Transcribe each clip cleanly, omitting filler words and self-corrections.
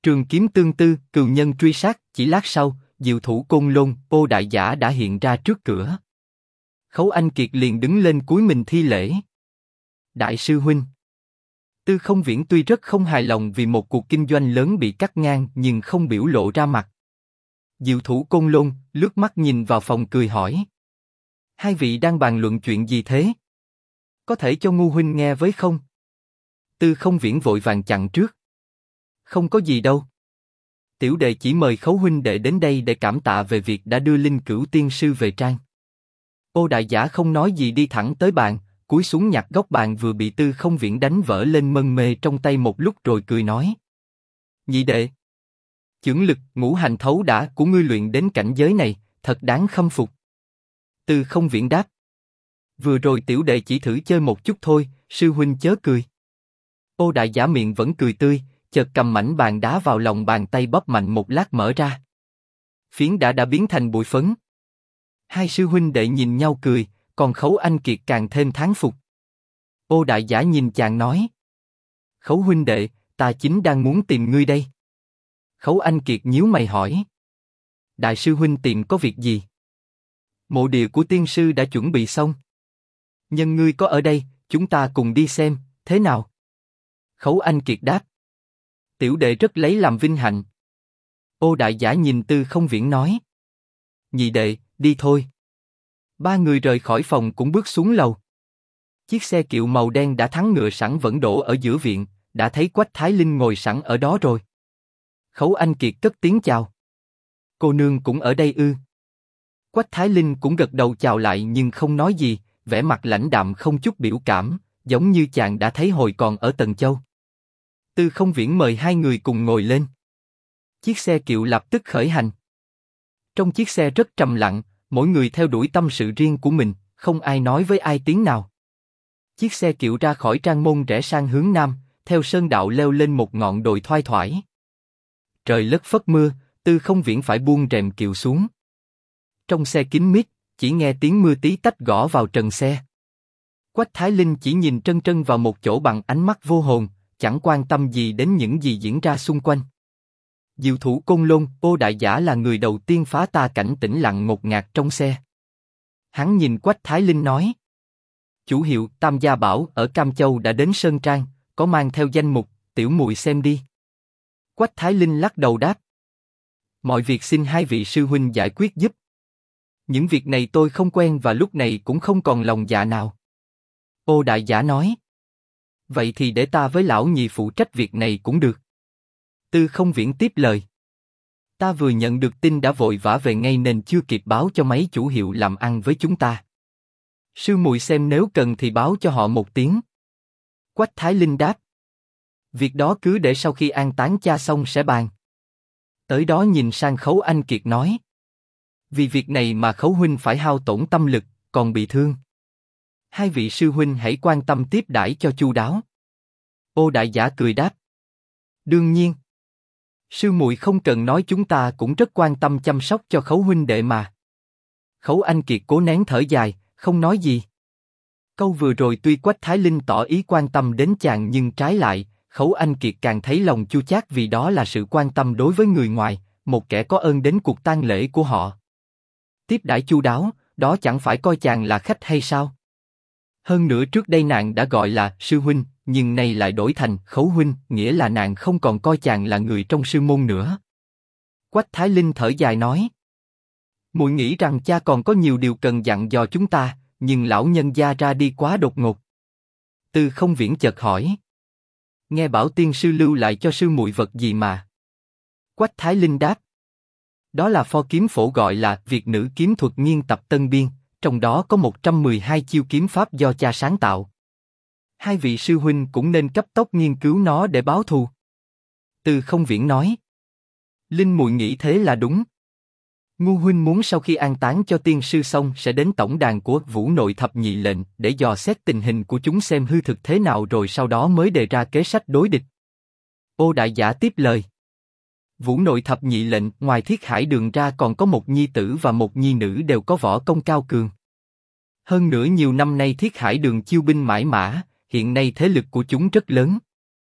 Trường kiếm tương tư, cừu nhân truy sát, chỉ lát sau, diệu thủ Côn Lôn, Ô Đại Giả đã hiện ra trước cửa. Khấu Anh Kiệt liền đứng lên cúi mình thi lễ. Đại sư huynh. Tư Không Viễn tuy rất không hài lòng vì một cuộc kinh doanh lớn bị cắt ngang nhưng không biểu lộ ra mặt. Diệu thủ Côn Lôn lướt mắt nhìn vào phòng cười hỏi. Hai vị đang bàn luận chuyện gì thế? Có thể cho ngu huynh nghe với không? Tư Không Viễn vội vàng chặn trước. Không có gì đâu. Tiểu đệ chỉ mời Khấu huynh đệ đến đây để cảm tạ về việc đã đưa Linh Cửu tiên sư về trang. Ô Đại Giả không nói gì đi thẳng tới bàn, cúi xuống nhặt góc bàn vừa bị Tư Không Viễn đánh vỡ lên mân mê trong tay một lúc rồi cười nói. Nhị đệ. Chưởng lực, ngũ hành thấu đã của ngươi luyện đến cảnh giới này, thật đáng khâm phục. Tư Không Viễn đáp. Vừa rồi tiểu đệ chỉ thử chơi một chút thôi, sư huynh chớ cười. Ô Đại Giả miệng vẫn cười tươi, chợt cầm mảnh bàn đá vào lòng bàn tay bóp mạnh một lát mở ra. Phiến đã biến thành bụi phấn. Hai sư huynh đệ nhìn nhau cười, còn Khấu Anh Kiệt càng thêm thán phục. Ô Đại Giả nhìn chàng nói. Khấu huynh đệ, ta chính đang muốn tìm ngươi đây. Khấu Anh Kiệt nhíu mày hỏi. Đại sư huynh tìm có việc gì? Mộ địa của tiên sư đã chuẩn bị xong. Nhân ngươi có ở đây, chúng ta cùng đi xem, thế nào? Khấu Anh Kiệt đáp. Tiểu đệ rất lấy làm vinh hạnh. Ô Đại Giả nhìn Tư Không Viễn nói. Nhị đệ, đi thôi. Ba người rời khỏi phòng cũng bước xuống lầu. Chiếc xe kiệu màu đen đã thắng ngựa sẵn vẫn đổ ở giữa viện, đã thấy Quách Thái Linh ngồi sẵn ở đó rồi. Khấu Anh Kiệt cất tiếng chào. Cô nương cũng ở đây ư? Quách Thái Linh cũng gật đầu chào lại nhưng không nói gì, vẻ mặt lãnh đạm không chút biểu cảm, giống như chàng đã thấy hồi còn ở Tần Châu. Tư Không Viễn mời hai người cùng ngồi lên. Chiếc xe kiệu lập tức khởi hành. Trong chiếc xe rất trầm lặng, mỗi người theo đuổi tâm sự riêng của mình, không ai nói với ai tiếng nào. Chiếc xe kiệu ra khỏi Trang Môn rẽ sang hướng nam, theo sơn đạo leo lên một ngọn đồi thoai thoải. Trời lất phất mưa, Tư Không Viễn phải buông rèm kiệu xuống. Trong xe kín mít, chỉ nghe tiếng mưa tí tách gõ vào trần xe. Quách Thái Linh chỉ nhìn trân trân vào một chỗ bằng ánh mắt vô hồn, chẳng quan tâm gì đến những gì diễn ra xung quanh. Diệu thủ Côn Lôn, Ô Đại Giả là người đầu tiên phá ta cảnh tĩnh lặng ngột ngạt trong xe. Hắn nhìn Quách Thái Linh nói. Chủ hiệu Tam Gia Bảo ở Cam Châu đã đến Sơn Trang, có mang theo danh mục, tiểu muội xem đi. Quách Thái Linh lắc đầu đáp. Mọi việc xin hai vị sư huynh giải quyết giúp. Những việc này tôi không quen và lúc này cũng không còn lòng dạ nào. Ô Đại Giả nói. Vậy thì để ta với lão nhị phụ trách việc này cũng được. Tư Không Viễn tiếp lời. Ta vừa nhận được tin đã vội vã về ngay nên chưa kịp báo cho mấy chủ hiệu làm ăn với chúng ta. Sư muội xem nếu cần thì báo cho họ một tiếng. Quách Thái Linh đáp. Việc đó cứ để sau khi an táng cha xong sẽ bàn. Tới đó nhìn sang Khấu Anh Kiệt nói. Vì việc này mà Khấu huynh phải hao tổn tâm lực, còn bị thương. Hai vị sư huynh hãy quan tâm tiếp đãi cho chu đáo. Ô Đại Giả cười đáp. Đương nhiên. Sư muội không cần nói chúng ta cũng rất quan tâm chăm sóc cho Khấu huynh đệ mà. Khấu Anh Kiệt cố nén thở dài, không nói gì. Câu vừa rồi tuy Quách Thái Linh tỏ ý quan tâm đến chàng nhưng trái lại, Khấu Anh Kiệt càng thấy lòng chua chát vì đó là sự quan tâm đối với người ngoài, một kẻ có ơn đến cuộc tang lễ của họ. Tiếp đãi chu đáo, đó chẳng phải coi chàng là khách hay sao? Hơn nữa trước đây nàng đã gọi là sư huynh, nhưng nay lại đổi thành Khấu huynh, nghĩa là nàng không còn coi chàng là người trong sư môn nữa. Quách Thái Linh thở dài nói. Muội nghĩ rằng cha còn có nhiều điều cần dặn dò chúng ta, nhưng lão nhân gia ra đi quá đột ngột. Tư Không Viễn chợt hỏi. Nghe bảo tiên sư lưu lại cho sư muội vật gì mà? Quách Thái Linh đáp. Đó là pho kiếm phổ gọi là Việt Nữ Kiếm Thuật Nghiên Tập Tân Biên, trong đó có 112 chiêu kiếm pháp do cha sáng tạo. Hai vị sư huynh cũng nên cấp tốc nghiên cứu nó để báo thù. Tư Không Viễn nói. Linh muội nghĩ thế là đúng. Ngu huynh muốn sau khi an táng cho tiên sư xong sẽ đến tổng đàn của Vũ Nội Thập Nhị Lệnh để dò xét tình hình của chúng xem hư thực thế nào rồi sau đó mới đề ra kế sách đối địch. Ô Đại Giả tiếp lời. Vũ Nội Thập Nhị Lệnh ngoài Thiết Hải Đường ra còn có một nhi tử và một nhi nữ đều có võ công cao cường. Hơn nữa nhiều năm nay Thiết Hải Đường chiêu binh mãi mã, hiện nay thế lực của chúng rất lớn.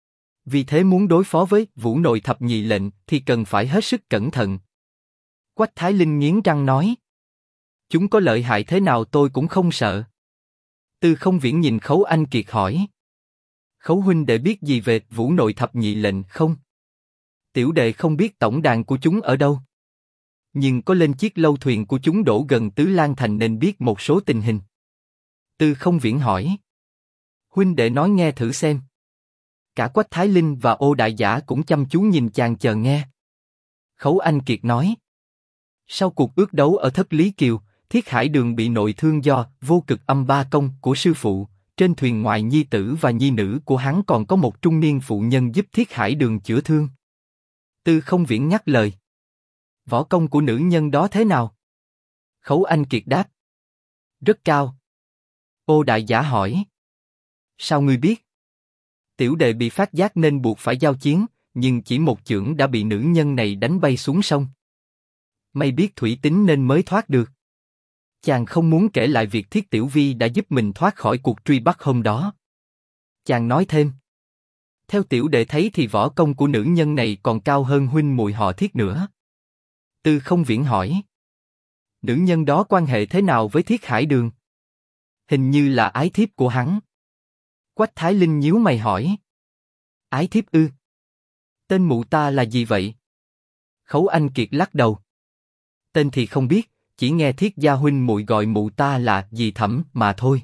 Vì thế muốn đối phó với Vũ Nội thập nhị lệnh thì cần phải hết sức cẩn thận. Quách Thái Linh nghiến răng nói. Chúng có lợi hại thế nào tôi cũng không sợ. Tư Không Viễn nhìn Khấu Anh Kiệt hỏi. Khấu huynh đệ biết gì về Vũ Nội thập nhị lệnh không? Tiểu đệ không biết tổng đàn của chúng ở đâu. Nhưng có lên chiếc lâu thuyền của chúng đổ gần Tứ Lan Thành nên biết một số tình hình. Tư Không Viễn hỏi. Huynh đệ nói nghe thử xem. Cả Quách Thái Linh và Ô Đại Giả cũng chăm chú nhìn chàng chờ nghe. Khấu Anh Kiệt nói. Sau cuộc ước đấu ở Thất Lý Kiều, Thiết Hải Đường bị nội thương do vô cực âm ba công của sư phụ. Trên thuyền ngoài nhi tử và nhi nữ của hắn còn có một trung niên phụ nhân giúp Thiết Hải Đường chữa thương. Tư Không Viễn nhắc lời. Võ công của nữ nhân đó thế nào? Khấu Anh Kiệt đáp. Rất cao. Ô Đại Giả hỏi. Sao ngươi biết? Tiểu đệ bị phát giác nên buộc phải giao chiến, nhưng chỉ một chưởng đã bị nữ nhân này đánh bay xuống sông. May biết thủy tính nên mới thoát được. Chàng không muốn kể lại việc Thiết Tiểu Vi đã giúp mình thoát khỏi cuộc truy bắt hôm đó. Chàng nói thêm. Theo tiểu đệ thấy thì võ công của nữ nhân này còn cao hơn huynh muội họ Thiết nữa. Tư Không Viễn hỏi. Nữ nhân đó quan hệ thế nào với Thiết Hải Đường? Hình như là ái thiếp của hắn. Quách Thái Linh nhíu mày hỏi. Ái thiếp ư? Tên mụ ta là gì vậy? Khấu Anh Kiệt lắc đầu. Tên thì không biết, chỉ nghe Thiết gia huynh muội gọi mụ ta là dì Thẩm mà thôi.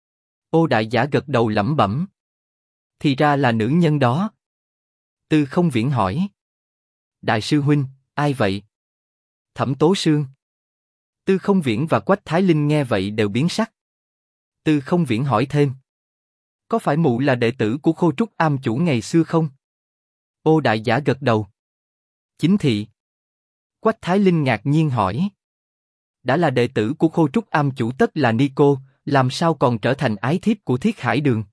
Ô Đại Giả gật đầu lẩm bẩm. Thì ra là nữ nhân đó. Tư Không Viễn hỏi. Đại sư huynh, ai vậy? Thẩm Tố Sương. Tư Không Viễn và Quách Thái Linh nghe vậy đều biến sắc. Tư Không Viễn hỏi thêm. Có phải mụ là đệ tử của Khô Trúc Am chủ ngày xưa không? Ô Đại Giả gật đầu. Chính thị. Quách Thái Linh ngạc nhiên hỏi. Đã là đệ tử của Khô Trúc Am chủ tất là ni cô, làm sao còn trở thành ái thiếp của Thiết Hải Đường?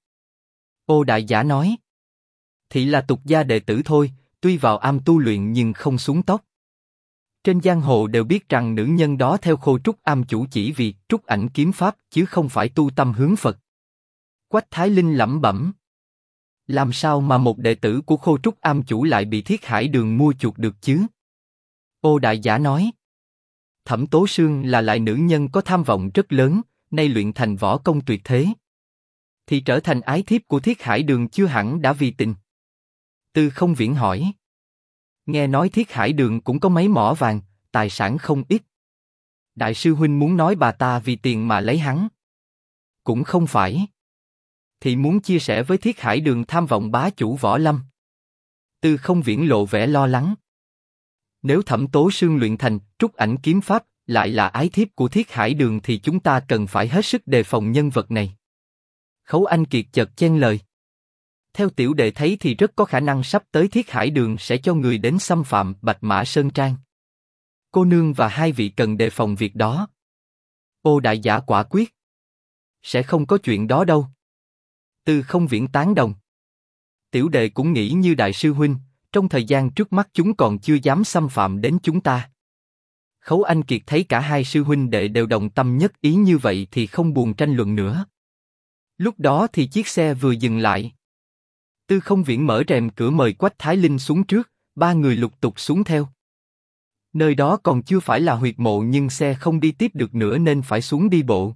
Ô Đại Giả nói. Thị là tục gia đệ tử thôi, tuy vào am tu luyện nhưng không xuống tóc. Trên giang hồ đều biết rằng nữ nhân đó theo Khô Trúc Am chủ chỉ vì trúc ảnh kiếm pháp chứ không phải tu tâm hướng Phật. Quách Thái Linh lẩm bẩm. Làm sao mà một đệ tử của Khô Trúc Am chủ lại bị Thiết Hải Đường mua chuộc được chứ? Ô Đại Giả nói. Thẩm Tố Sương là lại nữ nhân có tham vọng rất lớn, nay luyện thành võ công tuyệt thế. Thì trở thành ái thiếp của Thiết Hải Đường chưa hẳn đã vì tình. Tư Không Viễn hỏi. Nghe nói Thiết Hải Đường cũng có mấy mỏ vàng, tài sản không ít. Đại sư huynh muốn nói bà ta vì tiền mà lấy hắn? Cũng không phải. Thì muốn chia sẻ với Thiết Hải Đường tham vọng bá chủ võ lâm. Tư Không Viễn lộ vẻ lo lắng. Nếu Thẩm Tố Sương luyện thành trúc ảnh kiếm pháp lại là ái thiếp của Thiết Hải Đường thì chúng ta cần phải hết sức đề phòng nhân vật này. Khấu Anh Kiệt chợt chen lời. Theo tiểu đệ thấy thì rất có khả năng sắp tới Thiết Hải Đường sẽ cho người đến xâm phạm Bạch Mã Sơn Trang. Cô nương và hai vị cần đề phòng việc đó. Ô Đại Giả quả quyết. Sẽ không có chuyện đó đâu. Tư Không Viễn tán đồng. Tiểu đệ cũng nghĩ như đại sư huynh, trong thời gian trước mắt chúng còn chưa dám xâm phạm đến chúng ta. Khấu Anh Kiệt thấy cả hai sư huynh đệ đều đồng tâm nhất ý như vậy thì không buồn tranh luận nữa. Lúc đó thì chiếc xe vừa dừng lại. Tư Không Viễn mở rèm cửa mời Quách Thái Linh xuống trước, ba người lục tục xuống theo. Nơi đó còn chưa phải là huyệt mộ nhưng xe không đi tiếp được nữa nên phải xuống đi bộ.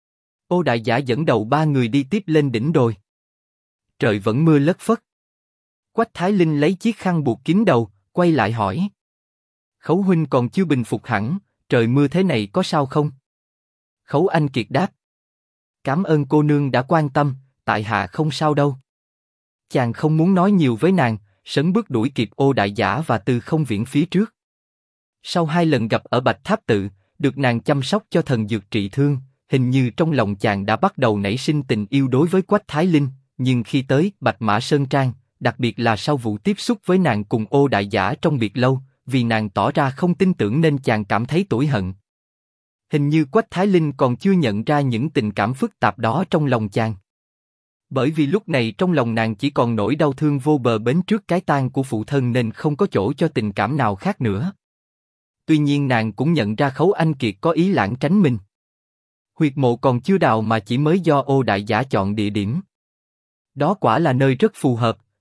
Ô Đại Giả dẫn đầu ba người đi tiếp lên đỉnh đồi. Trời vẫn mưa lất phất. Quách Thái Linh lấy chiếc khăn buộc kín đầu, quay lại hỏi. Khấu huynh còn chưa bình phục hẳn, trời mưa thế này có sao không? Khấu Anh Kiệt đáp. Cảm ơn cô nương đã quan tâm, tại hạ không sao đâu. Chàng không muốn nói nhiều với nàng, sấn bước đuổi kịp Ô Đại Giả và Tư Không Viễn phía trước. Sau hai lần gặp ở Bạch Tháp Tự, được nàng chăm sóc cho thần dược trị thương, hình như trong lòng chàng đã bắt đầu nảy sinh tình yêu đối với Quách Thái Linh, nhưng khi tới Bạch Mã Sơn Trang, đặc biệt là sau vụ tiếp xúc với nàng cùng Ô Đại Giả trong biệt lâu, vì nàng tỏ ra không tin tưởng nên chàng cảm thấy tủi hận. Hình như Quách Thái Linh còn chưa nhận ra những tình cảm phức tạp đó trong lòng chàng. Bởi vì lúc này trong lòng nàng chỉ còn nỗi đau thương vô bờ bến trước cái tang của phụ thân nên không có chỗ cho tình cảm nào khác nữa. Tuy nhiên nàng cũng nhận ra Khấu Anh Kiệt có ý lảng tránh mình. Huyệt mộ còn chưa đào mà chỉ mới do Ô Đại Giả chọn địa điểm. Đó quả là nơi rất phù hợp,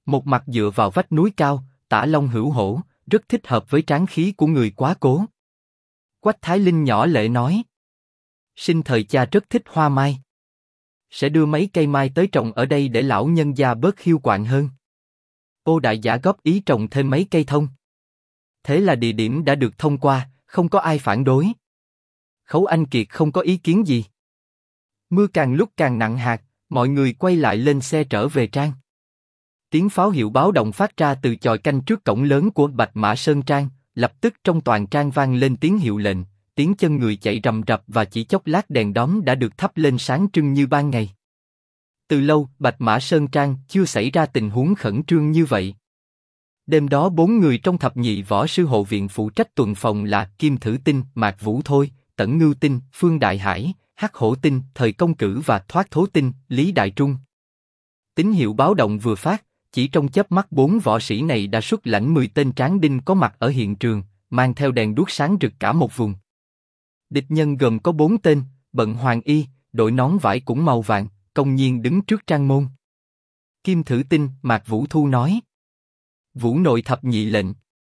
Một mặt dựa vào vách núi cao, tả long hữu hổ, rất thích hợp với tráng khí của người quá cố. Quách Thái Linh nhỏ lệ nói. Sinh thời cha rất thích hoa mai. Sẽ đưa mấy cây mai tới trồng ở đây để lão nhân gia bớt hiu quạnh hơn. Ô Đại Giả góp ý trồng thêm mấy cây thông. Thế là địa điểm đã được thông qua, không có ai phản đối. Khấu Anh Kiệt không có ý kiến gì. Mưa càng lúc càng nặng hạt, mọi người quay lại lên xe trở về trang. Tiếng pháo hiệu báo động phát ra từ chòi canh trước cổng lớn của Bạch Mã Sơn Trang, lập tức trong toàn trang vang lên tiếng hiệu lệnh, tiếng chân người chạy rầm rập và chỉ chốc lát đèn đóm đã được thắp lên sáng trưng như ban ngày. Từ lâu, Bạch Mã Sơn Trang chưa xảy ra tình huống khẩn trương như vậy. Đêm đó 4 người trong thập nhị võ sư hộ viện phụ trách tuần phòng là Kim Thử Tinh, Mạc Vũ Thôi, Tẩn Ngưu Tinh, Phương Đại Hải, Hắc Hổ Tinh, Thời Công Cử và Thoát Thố Tinh, Lý Đại Trung. Tín hiệu báo động vừa phát, chỉ trong chớp mắt 4 võ sĩ này đã xuất lãnh 10 tên tráng đinh có mặt ở hiện trường, mang theo đèn đuốc sáng rực cả một vùng. Địch nhân gồm có 4 tên, bận hoàng y, đội nón vải cũng màu vàng, công nhiên đứng trước trang môn. Kim Thử Tinh, Mạc Vũ Thu nói. Vũ nội thập nhị lệnh.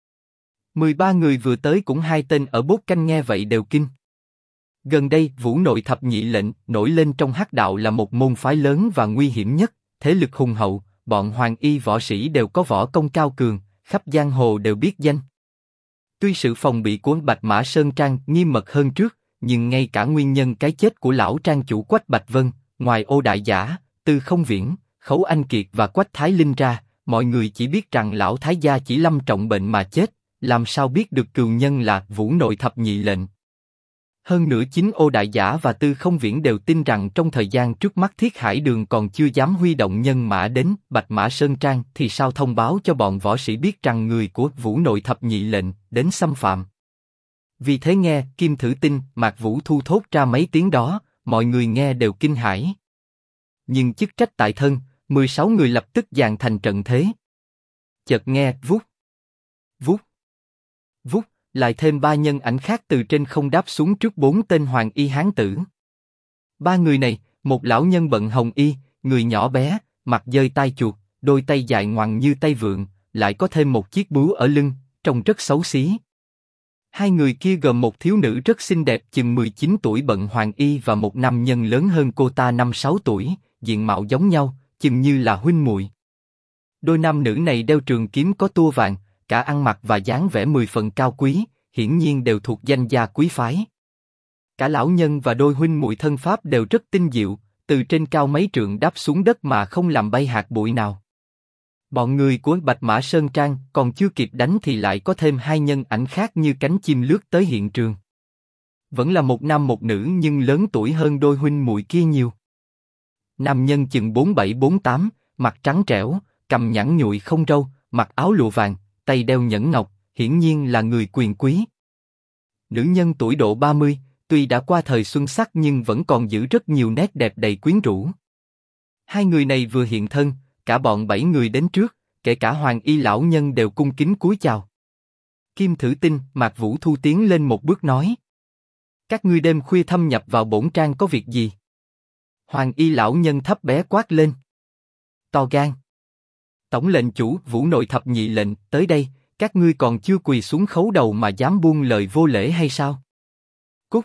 13 người vừa tới cũng 2 tên ở bốt canh nghe vậy đều kinh. Gần đây, Vũ nội thập nhị lệnh nổi lên trong hắc đạo là một môn phái lớn và nguy hiểm nhất, thế lực hùng hậu, bọn hoàng y võ sĩ đều có võ công cao cường, khắp giang hồ đều biết danh. Tuy sự phòng bị của Bạch Mã Sơn Trang nghiêm mật hơn trước, nhưng ngay cả nguyên nhân cái chết của lão trang chủ Quách Bạch Vân, ngoài Ô Đại Giả, Tư Không Viễn, Khấu Anh Kiệt và Quách Thái Linh ra, mọi người chỉ biết rằng lão thái gia chỉ lâm trọng bệnh mà chết, làm sao biết được cừu nhân là Vũ nội thập nhị lệnh. Hơn nữa chính Ô Đại Giả và Tư Không Viễn đều tin rằng trong thời gian trước mắt Thiết Hải Đường còn chưa dám huy động nhân mã đến Bạch Mã Sơn Trang thì sao thông báo cho bọn võ sĩ biết rằng người của Vũ nội thập nhị lệnh đến xâm phạm. Vì thế nghe Kim Thử Tinh, Mạc Vũ Thu thốt ra mấy tiếng đó, mọi người nghe đều kinh hãi. Nhưng chức trách tại thân, 16 người lập tức dàn thành trận thế. Chợt nghe vút, vút, vút, lại thêm 3 nhân ảnh khác từ trên không đáp xuống trước 4 tên hoàng y hán tử. 3 người này, một lão nhân bận hồng y, người nhỏ bé, mặt dơi tai chuột, đôi tay dài ngoằng như tay vượn, lại có thêm một chiếc bướu ở lưng, trông rất xấu xí. 2 người kia gồm một thiếu nữ rất xinh đẹp chừng 19 tuổi bận hoàng y và một nam nhân lớn hơn cô ta 5-6 tuổi, diện mạo giống nhau, chừng như là huynh muội. Đôi nam nữ này đeo trường kiếm có tua vàng, cả ăn mặc và dáng vẻ 10 phần cao quý, hiển nhiên đều thuộc danh gia quý phái. Cả lão nhân và đôi huynh muội thân pháp đều rất tinh diệu, từ trên cao mấy trượng đáp xuống đất mà không làm bay hạt bụi nào. Bọn người của Bạch Mã Sơn Trang còn chưa kịp đánh thì lại có thêm 2 nhân ảnh khác như cánh chim lướt tới hiện trường. Vẫn là một nam một nữ nhưng lớn tuổi hơn đôi huynh muội kia nhiều. Nam nhân chừng 47-48, mặt trắng trẻo, cằm nhẵn nhụi không râu, mặc áo lụa vàng, tay đeo nhẫn ngọc, hiển nhiên là người quyền quý. Nữ nhân tuổi độ 30, tuy đã qua thời xuân sắc nhưng vẫn còn giữ rất nhiều nét đẹp đầy quyến rũ. 2 người này vừa hiện thân, cả bọn 7 người đến trước, kể cả hoàng y lão nhân đều cung kính cúi chào. Kim Thử Tinh, Mạc Vũ Thu tiến lên một bước nói: các ngươi đêm khuya thâm nhập vào bổn trang có việc gì? Hoàng y lão nhân thấp bé quát lên: to gan! Tổng lệnh chủ Vũ nội thập nhị lệnh tới đây, các ngươi còn chưa quỳ xuống khấu đầu mà dám buông lời vô lễ hay sao? Cút!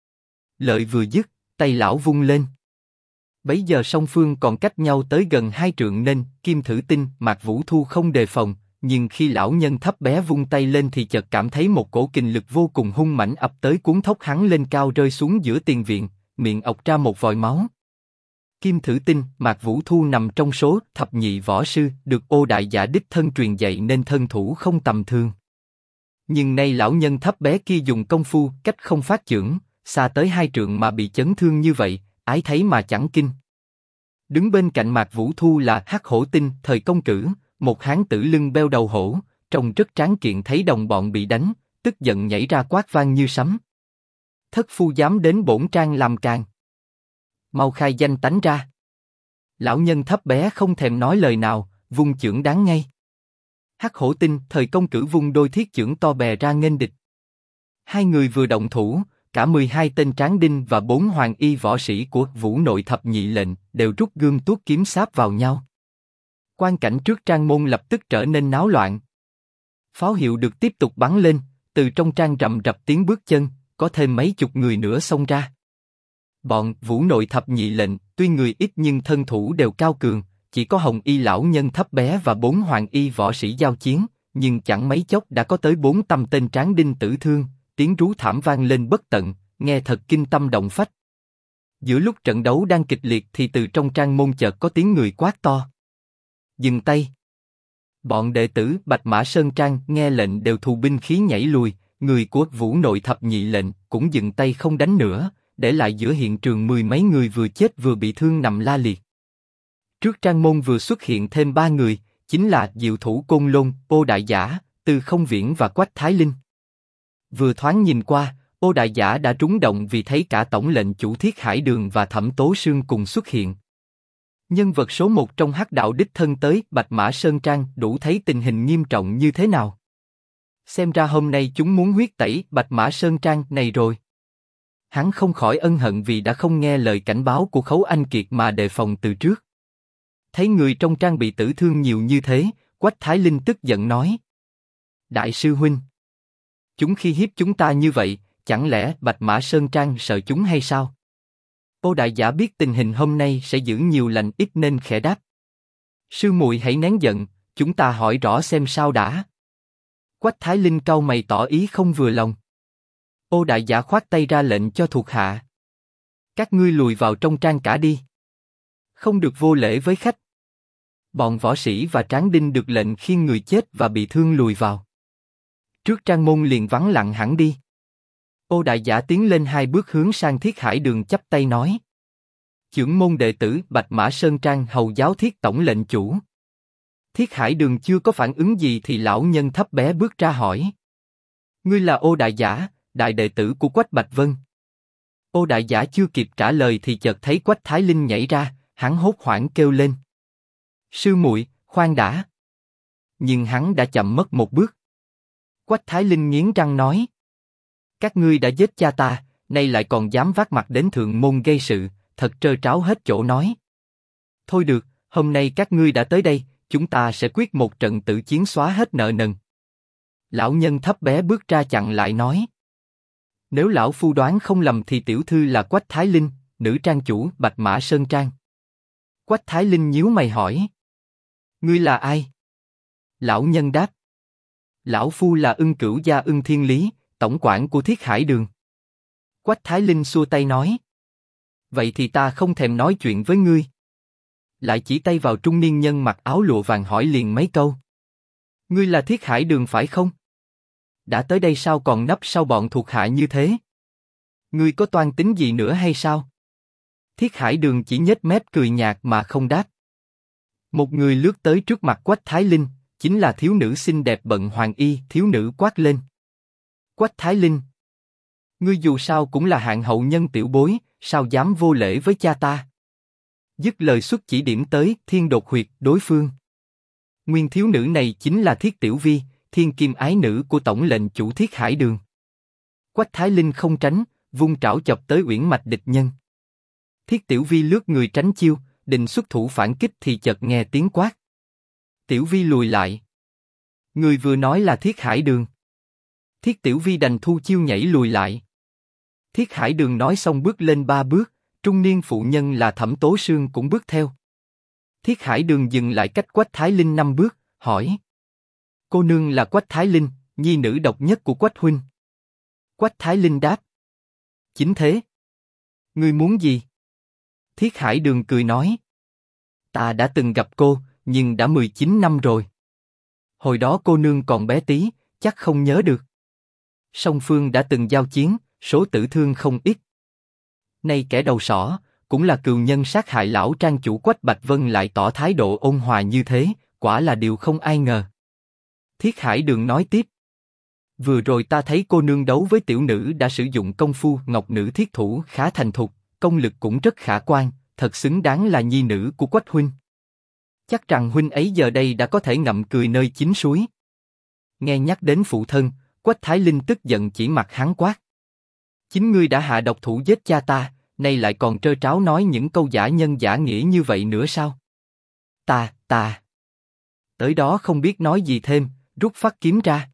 Lợi vừa dứt, tay lão vung lên. Bấy giờ song phương còn cách nhau tới gần 2 trượng nên Kim Thử Tinh, Mạc Vũ Thu không đề phòng, nhưng khi lão nhân thấp bé vung tay lên thì chợt cảm thấy một cổ kình lực vô cùng hung mãnh ập tới cuốn thốc hắn lên cao rơi xuống giữa tiền viện, miệng ọc ra một vòi máu. Kim Thử Tinh, Mạc Vũ Thu nằm trong số thập nhị võ sư được Ô Đại Giả đích thân truyền dạy nên thân thủ không tầm thường. Nhưng nay lão nhân thấp bé kia dùng công phu cách không phát chưởng, xa tới 2 trượng mà bị chấn thương như vậy, ái thấy mà chẳng kinh. Đứng bên cạnh Mạc Vũ Thu là Hắc Hổ Tinh, Thời Công Cử, một hán tử lưng beo đầu hổ, trông rất tráng kiện, thấy đồng bọn bị đánh, tức giận nhảy ra quát vang như sấm: thất phu dám đến bổn trang làm càn, mau khai danh tánh ra! Lão nhân thấp bé không thèm nói lời nào, vung chưởng đáng ngay. Hắc Hổ Tinh, Thời Công Cử vung đôi thiết chưởng to bè ra nghênh địch. 2 người vừa động thủ, cả 12 tên tráng đinh và 4 hoàng y võ sĩ của Vũ nội thập nhị lệnh đều rút gươm tuốt kiếm sáp vào nhau. Quang cảnh trước trang môn lập tức trở nên náo loạn. Pháo hiệu được tiếp tục bắn lên, từ trong trang rầm rập tiếng bước chân, có thêm mấy chục người nữa xông ra. Bọn Vũ Nội thập nhị lệnh, tuy người ít nhưng thân thủ đều cao cường, chỉ có Hồng Y lão nhân thấp bé và 4 hoàng y võ sĩ giao chiến, nhưng chẳng mấy chốc đã có tới 400 tên tráng đinh tử thương, tiếng rú thảm vang lên bất tận, nghe thật kinh tâm động phách. Giữa lúc trận đấu đang kịch liệt thì từ trong trang môn chợt có tiếng người quát to. Dừng tay! Bọn đệ tử Bạch Mã Sơn Trang nghe lệnh đều thu binh khí nhảy lùi, người của Vũ Nội thập nhị lệnh cũng dừng tay không đánh nữa, để lại giữa hiện trường 10 mấy người vừa chết vừa bị thương nằm la liệt. Trước trang môn vừa xuất hiện thêm 3 người, chính là Diệu Thủ Côn Lôn, Ô Đại Giả, Từ Không Viễn và Quách Thái Linh. Vừa thoáng nhìn qua, Ô Đại Giả đã rúng động vì thấy cả tổng lệnh chủ Thiết Hải Đường và Thẩm Tố Sương cùng xuất hiện. Nhân vật số 1 trong Hắc Đạo đích thân tới Bạch Mã Sơn Trang, đủ thấy tình hình nghiêm trọng như thế nào. Xem ra hôm nay chúng muốn huyết tẩy Bạch Mã Sơn Trang này rồi. Hắn không khỏi ân hận vì đã không nghe lời cảnh báo của Khấu Anh Kiệt mà đề phòng từ trước. Thấy người trong trang bị tử thương nhiều như thế, Quách Thái Linh tức giận nói. Đại sư huynh, chúng khi hiếp chúng ta như vậy, chẳng lẽ Bạch Mã Sơn Trang sợ chúng hay sao? Ô Đại Giả biết tình hình hôm nay sẽ giữ nhiều lành ít nên khẽ đáp. Sư muội hãy nén giận, chúng ta hỏi rõ xem sao đã. Quách Thái Linh cau mày tỏ ý không vừa lòng. Ô Đại Giả khoát tay ra lệnh cho thuộc hạ. Các ngươi lùi vào trong trang cả đi. Không được vô lễ với khách. Bọn võ sĩ và tráng đinh được lệnh khiêng người chết và bị thương lùi vào. Trước trang môn liền vắng lặng hẳn đi. Ô Đại Giả tiến lên 2 bước hướng sang Thiết Hải Đường chắp tay nói. Chưởng môn đệ tử Bạch Mã Sơn Trang hầu giáo Thiết tổng lệnh chủ. Thiết Hải Đường chưa có phản ứng gì thì lão nhân thấp bé bước ra hỏi. Ngươi là Ô Đại Giả, đại đệ tử của Quách Bạch Vân. Ô Đại Giả chưa kịp trả lời thì chợt thấy Quách Thái Linh nhảy ra, hắn hốt hoảng kêu lên. Sư muội, khoan đã. Nhưng hắn đã chậm mất một bước. Quách Thái Linh nghiến răng nói. Các ngươi đã giết cha ta, nay lại còn dám vác mặt đến thượng môn gây sự, thật trơ tráo hết chỗ nói. Thôi được, hôm nay các ngươi đã tới đây, chúng ta sẽ quyết một trận tử chiến xóa hết nợ nần. Lão nhân thấp bé bước ra chặn lại nói. Nếu lão phu đoán không lầm thì tiểu thư là Quách Thái Linh, nữ trang chủ Bạch Mã Sơn Trang. Quách Thái Linh nhíu mày hỏi. Ngươi là ai? Lão nhân đáp. Lão phu là Ưng Cửu gia Ưng Thiên Lý, tổng quản của Thiết Hải Đường. Quách Thái Linh xua tay nói. Vậy thì ta không thèm nói chuyện với ngươi. Lại chỉ tay vào trung niên nhân mặc áo lụa vàng hỏi liền mấy câu. Ngươi là Thiết Hải Đường phải không? Đã tới đây sao còn nấp sau bọn thuộc hạ như thế? Ngươi có toan tính gì nữa hay sao? Thiết Hải Đường chỉ nhếch mép cười nhạt mà không đáp. Một người lướt tới trước mặt Quách Thái Linh, chính là thiếu nữ xinh đẹp bận hoàng y, thiếu nữ quát lên. Quách Thái Linh, ngươi dù sao cũng là hạng hậu nhân tiểu bối, sao dám vô lễ với cha ta? Dứt lời xuất chỉ điểm tới Thiên Đột huyệt đối phương. Nguyên thiếu nữ này chính là Thiết Tiểu Vi, thiên kim ái nữ của tổng lệnh chủ Thiết Hải Đường. Quách Thái Linh không tránh, vung trảo chọc tới uyển mạch địch nhân. Thiết Tiểu Vi lướt người tránh chiêu, định xuất thủ phản kích thì chợt nghe tiếng quát. Tiểu Vi lùi lại. Người vừa nói là Thiết Hải Đường. Thiết Tiểu Vi đành thu chiêu nhảy lùi lại. Thiết Hải Đường nói xong bước lên 3 bước, trung niên phụ nhân là Thẩm Tố Sương cũng bước theo. Thiết Hải Đường dừng lại cách Quách Thái Linh 5 bước, hỏi. Cô nương là Quách Thái Linh, nhi nữ độc nhất của Quách huynh. Quách Thái Linh đáp. Chính thế. Ngươi muốn gì? Thiết Hải Đường cười nói. Ta đã từng gặp cô, nhưng đã 19 năm rồi. Hồi đó cô nương còn bé tí, chắc không nhớ được. Song phương đã từng giao chiến, số tử thương không ít. Nay kẻ đầu sỏ, cũng là cừu nhân sát hại lão trang chủ Quách Bạch Vân lại tỏ thái độ ôn hòa như thế, quả là điều không ai ngờ. Thiết Hải Đường nói tiếp. Vừa rồi ta thấy cô nương đấu với tiểu nữ đã sử dụng công phu ngọc nữ thiết thủ khá thành thục, công lực cũng rất khả quan, thật xứng đáng là nhi nữ của Quách huynh. Chắc rằng huynh ấy giờ đây đã có thể ngậm cười nơi chính suối. Nghe nhắc đến phụ thân, Quách Thái Linh tức giận chỉ mặt hắn quát. Chính ngươi đã hạ độc thủ giết cha ta, nay lại còn trơ tráo nói những câu giả nhân giả nghĩa như vậy nữa sao? Ta. Tới đó không biết nói gì thêm, rút phát kiếm ra.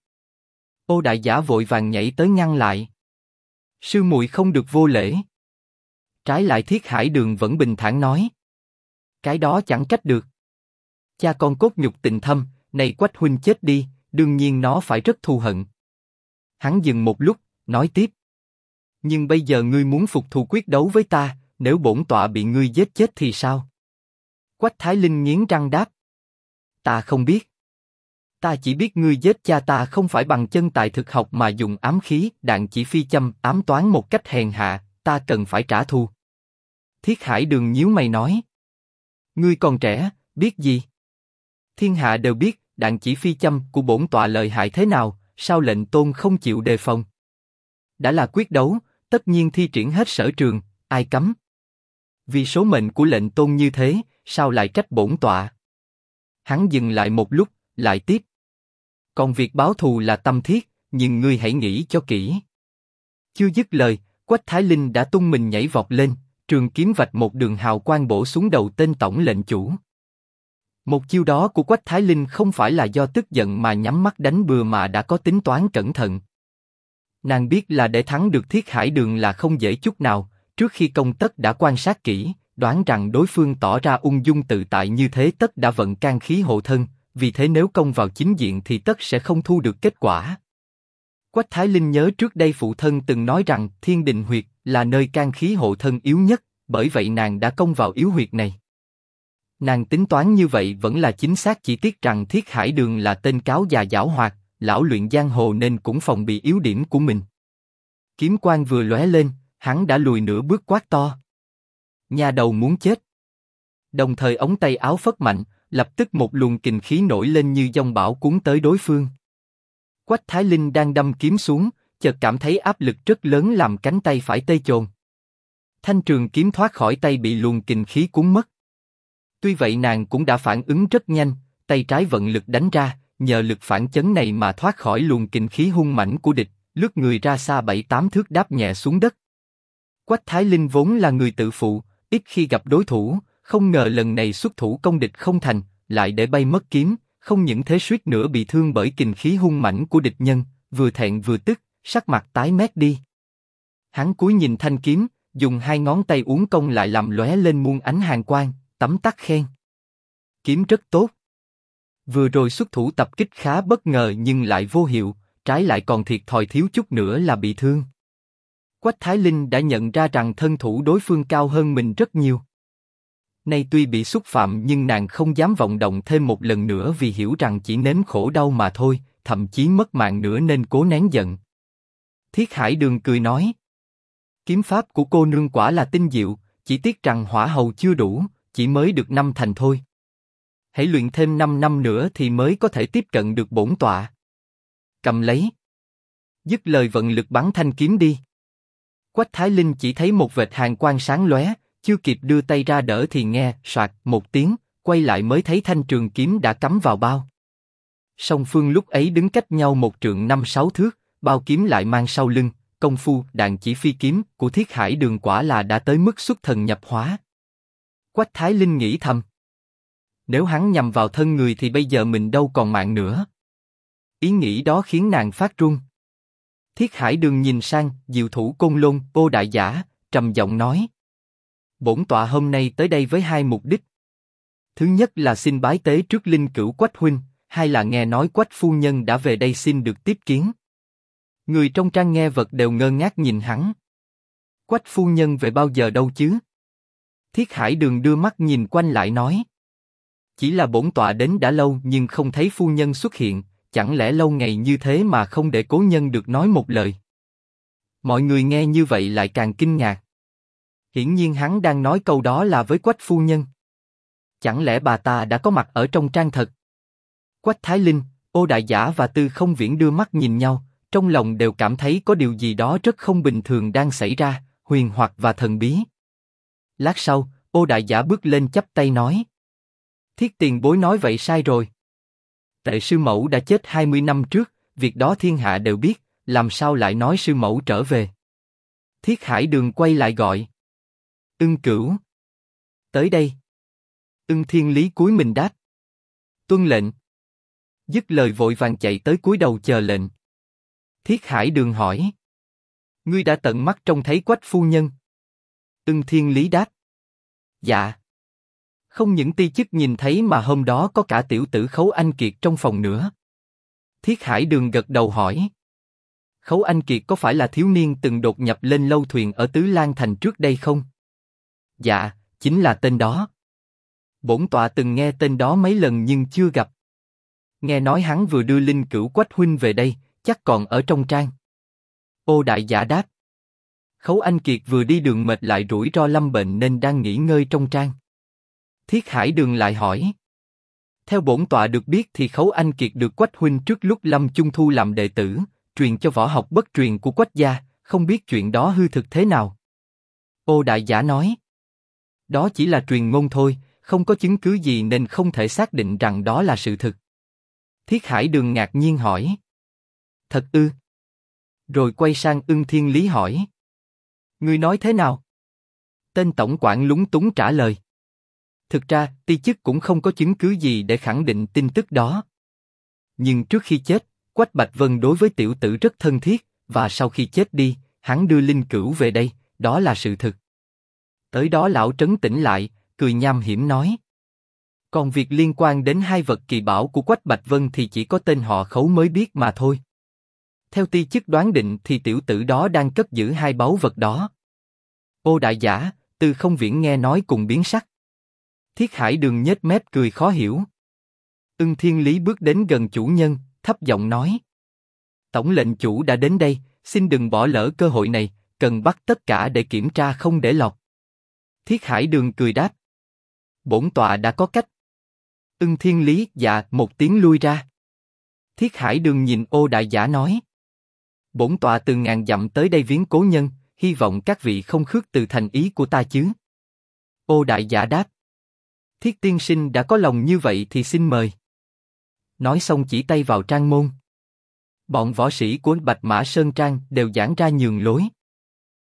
Ô Đại Giả vội vàng nhảy tới ngăn lại. Sư muội không được vô lễ. Trái lại Thiết Hải Đường vẫn bình thản nói. Cái đó chẳng trách được. Cha con cốt nhục tình thâm, này Quách huynh chết đi, đương nhiên nó phải rất thù hận. Hắn dừng một lúc, nói tiếp. Nhưng bây giờ ngươi muốn phục thù quyết đấu với ta, nếu bổn tọa bị ngươi giết chết thì sao? Quách Thái Linh nghiến răng đáp. Ta không biết. Ta chỉ biết ngươi giết cha ta không phải bằng chân tài thực học mà dùng ám khí, đạn chỉ phi châm, ám toán một cách hèn hạ, ta cần phải trả thù. Thiết Hải Đường nhíu mày nói. Ngươi còn trẻ, biết gì? Thiên hạ đều biết, đạn chỉ phi châm của bổn tọa lợi hại thế nào, sao lệnh tôn không chịu đề phòng? Đã là quyết đấu, tất nhiên thi triển hết sở trường, ai cấm? Vì số mệnh của lệnh tôn như thế, sao lại trách bổn tọa? Hắn dừng lại một lúc, lại tiếp. Còn việc báo thù là tâm thiết, nhưng ngươi hãy nghĩ cho kỹ. Chưa dứt lời, Quách Thái Linh đã tung mình nhảy vọt lên, trường kiếm vạch một đường hào quang bổ xuống đầu tên tổng lệnh chủ. Một chiêu đó của Quách Thái Linh không phải là do tức giận mà nhắm mắt đánh bừa mà đã có tính toán cẩn thận. Nàng biết là để thắng được Thiết Hải Đường là không dễ chút nào, trước khi công tất đã quan sát kỹ, đoán rằng đối phương tỏ ra ung dung tự tại như thế tất đã vận can khí hộ thân, vì thế nếu công vào chính diện thì tất sẽ không thu được kết quả. Quách Thái Linh nhớ trước đây phụ thân từng nói rằng Thiên Đình huyệt là nơi can khí hộ thân yếu nhất, bởi vậy nàng đã công vào yếu huyệt này. Nàng tính toán như vậy vẫn là chính xác, chỉ tiếc rằng Thiết Hải Đường là tên cáo già giảo hoạt, lão luyện giang hồ nên cũng phòng bị yếu điểm của mình. Kiếm quang vừa lóe lên, hắn đã lùi nửa bước quát to. Nhà đầu muốn chết. Đồng thời ống tay áo phất mạnh, lập tức một luồng kình khí nổi lên như dông bão cuốn tới đối phương. Quách Thái Linh đang đâm kiếm xuống, chợt cảm thấy áp lực rất lớn làm cánh tay phải tê chồn. Thanh trường kiếm thoát khỏi tay bị luồng kình khí cuốn mất. Tuy vậy nàng cũng đã phản ứng rất nhanh, tay trái vận lực đánh ra, nhờ lực phản chấn này mà thoát khỏi luồng kình khí hung mãnh của địch, lướt người ra xa 7-8 thước đáp nhẹ xuống đất. Quách Thái Linh vốn là người tự phụ, ít khi gặp đối thủ, không ngờ lần này xuất thủ công địch không thành, lại để bay mất kiếm, không những thế suýt nữa bị thương bởi kình khí hung mãnh của địch nhân, vừa thẹn vừa tức, sắc mặt tái mét đi. Hắn cúi nhìn thanh kiếm, dùng hai ngón tay uốn cong lại làm lóe lên muôn ánh hàn quang, tấm tắc khen. Kiếm rất tốt. Vừa rồi xuất thủ tập kích khá bất ngờ nhưng lại vô hiệu, trái lại còn thiệt thòi thiếu chút nữa là bị thương. Quách Thái Linh đã nhận ra rằng thân thủ đối phương cao hơn mình rất nhiều. Nay tuy bị xúc phạm nhưng nàng không dám vọng động thêm một lần nữa vì hiểu rằng chỉ nếm khổ đau mà thôi, thậm chí mất mạng nữa nên cố nén giận. Thiết Hải Đường cười nói. Kiếm pháp của cô nương quả là tinh diệu, chỉ tiếc rằng hỏa hầu chưa đủ, chỉ mới được 5 thành thôi. Hãy luyện thêm 5 năm nữa thì mới có thể tiếp cận được bổn tọa. Cầm lấy. Dứt lời vận lực bắn thanh kiếm đi. Quách Thái Linh chỉ thấy một vệt hàn quang sáng lóe, chưa kịp đưa tay ra đỡ thì nghe soạt một tiếng, quay lại mới thấy thanh trường kiếm đã cắm vào bao. Song phương lúc ấy đứng cách nhau 1 trượng 5-6 thước, bao kiếm lại mang sau lưng, công phu đạn chỉ phi kiếm của Thiết Hải Đường quả là đã tới mức xuất thần nhập hóa. Quách Thái Linh nghĩ thầm. Nếu hắn nhằm vào thân người thì bây giờ mình đâu còn mạng nữa. Ý nghĩ đó khiến nàng phát run. Thiết Hải Đường nhìn sang diệu thủ Côn Lôn, Ô Đại Giả, trầm giọng nói. Bổn tọa hôm nay tới đây với 2 mục đích. Thứ nhất là xin bái tế trước linh cữu Quách huynh, hai là nghe nói Quách phu nhân đã về đây xin được tiếp kiến. Người trong trang nghe vật đều ngơ ngác nhìn hắn. Quách phu nhân về bao giờ đâu chứ? Thiết Hải Đường đưa mắt nhìn quanh lại nói. Chỉ là bổn tọa đến đã lâu nhưng không thấy phu nhân xuất hiện, chẳng lẽ lâu ngày như thế mà không để cố nhân được nói một lời. Mọi người nghe như vậy lại càng kinh ngạc. Hiển nhiên hắn đang nói câu đó là với Quách phu nhân. Chẳng lẽ bà ta đã có mặt ở trong trang thật? Quách Thái Linh, Ô Đại Giả và Tư Không Viễn đưa mắt nhìn nhau, trong lòng đều cảm thấy có điều gì đó rất không bình thường đang xảy ra, huyền hoặc và thần bí. Lát sau, Ô Đại Giả bước lên chắp tay nói. Thiết tiền bối nói vậy sai rồi. Tệ sư mẫu đã chết 20 năm trước, việc đó thiên hạ đều biết, làm sao lại nói sư mẫu trở về. Thiết Hải Đường quay lại gọi. Ưng Cửu. Tới đây. Ưng Thiên Lý cúi mình đáp. Tuân lệnh. Dứt lời vội vàng chạy tới cúi đầu chờ lệnh. Thiết Hải Đường hỏi. Ngươi đã tận mắt trông thấy Quách phu nhân? Ưng Thiên Lý đáp. Dạ. Không những ti chức nhìn thấy mà hôm đó có cả tiểu tử Khấu Anh Kiệt trong phòng nữa. Thiết Hải Đường gật đầu hỏi. Khấu Anh Kiệt có phải là thiếu niên từng đột nhập lên lâu thuyền ở Tứ Lan Thành trước đây không? Dạ, chính là tên đó. Bổn tọa từng nghe tên đó mấy lần nhưng chưa gặp. Nghe nói hắn vừa đưa linh cữu Quách huynh về đây, chắc còn ở trong trang. Ô Đại Giả đáp. Khấu Anh Kiệt vừa đi đường mệt lại rủi ro lâm bệnh nên đang nghỉ ngơi trong trang. Thiết Hải Đường lại hỏi. Theo bổn tọa được biết thì Khấu Anh Kiệt được Quách huynh trước lúc lâm chung thu làm đệ tử, truyền cho võ học bất truyền của Quách gia, không biết chuyện đó hư thực thế nào. Ô Đại Giả nói. Đó chỉ là truyền ngôn thôi, không có chứng cứ gì nên không thể xác định rằng đó là sự thực. Thiết Hải Đường ngạc nhiên hỏi. Thật ư? Rồi quay sang Ưng Thiên Lý hỏi. Ngươi nói thế nào? Tên tổng quản lúng túng trả lời. Thực ra, ti chức cũng không có chứng cứ gì để khẳng định tin tức đó. Nhưng trước khi chết, Quách Bạch Vân đối với tiểu tử rất thân thiết, và sau khi chết đi, hắn đưa linh cữu về đây, đó là sự thực. Tới đó lão trấn tĩnh lại, cười nham hiểm nói. Còn việc liên quan đến hai vật kỳ bảo của Quách Bạch Vân thì chỉ có tên họ Khấu mới biết mà thôi. Theo ti chức đoán định thì tiểu tử đó đang cất giữ hai báu vật đó. Ô Đại Giả, Từ Không Viễn nghe nói cùng biến sắc. Thiết Hải Đường nhếch mép cười khó hiểu. Ưng Thiên Lý bước đến gần chủ nhân, thấp giọng nói. Tổng lệnh chủ đã đến đây, xin đừng bỏ lỡ cơ hội này, cần bắt tất cả để kiểm tra không để lọt. Thiết Hải Đường cười đáp. Bổn tọa đã có cách. Ưng Thiên Lý dạ một tiếng lui ra. Thiết Hải Đường nhìn Ô Đại Giả nói. Bổn tọa từ ngàn dặm tới đây viếng cố nhân, hy vọng các vị không khước từ thành ý của ta chứ. Ô Đại Giả đáp. Thiết tiên sinh đã có lòng như vậy thì xin mời. Nói xong chỉ tay vào trang môn. Bọn võ sĩ của Bạch Mã Sơn Trang đều giãn ra nhường lối.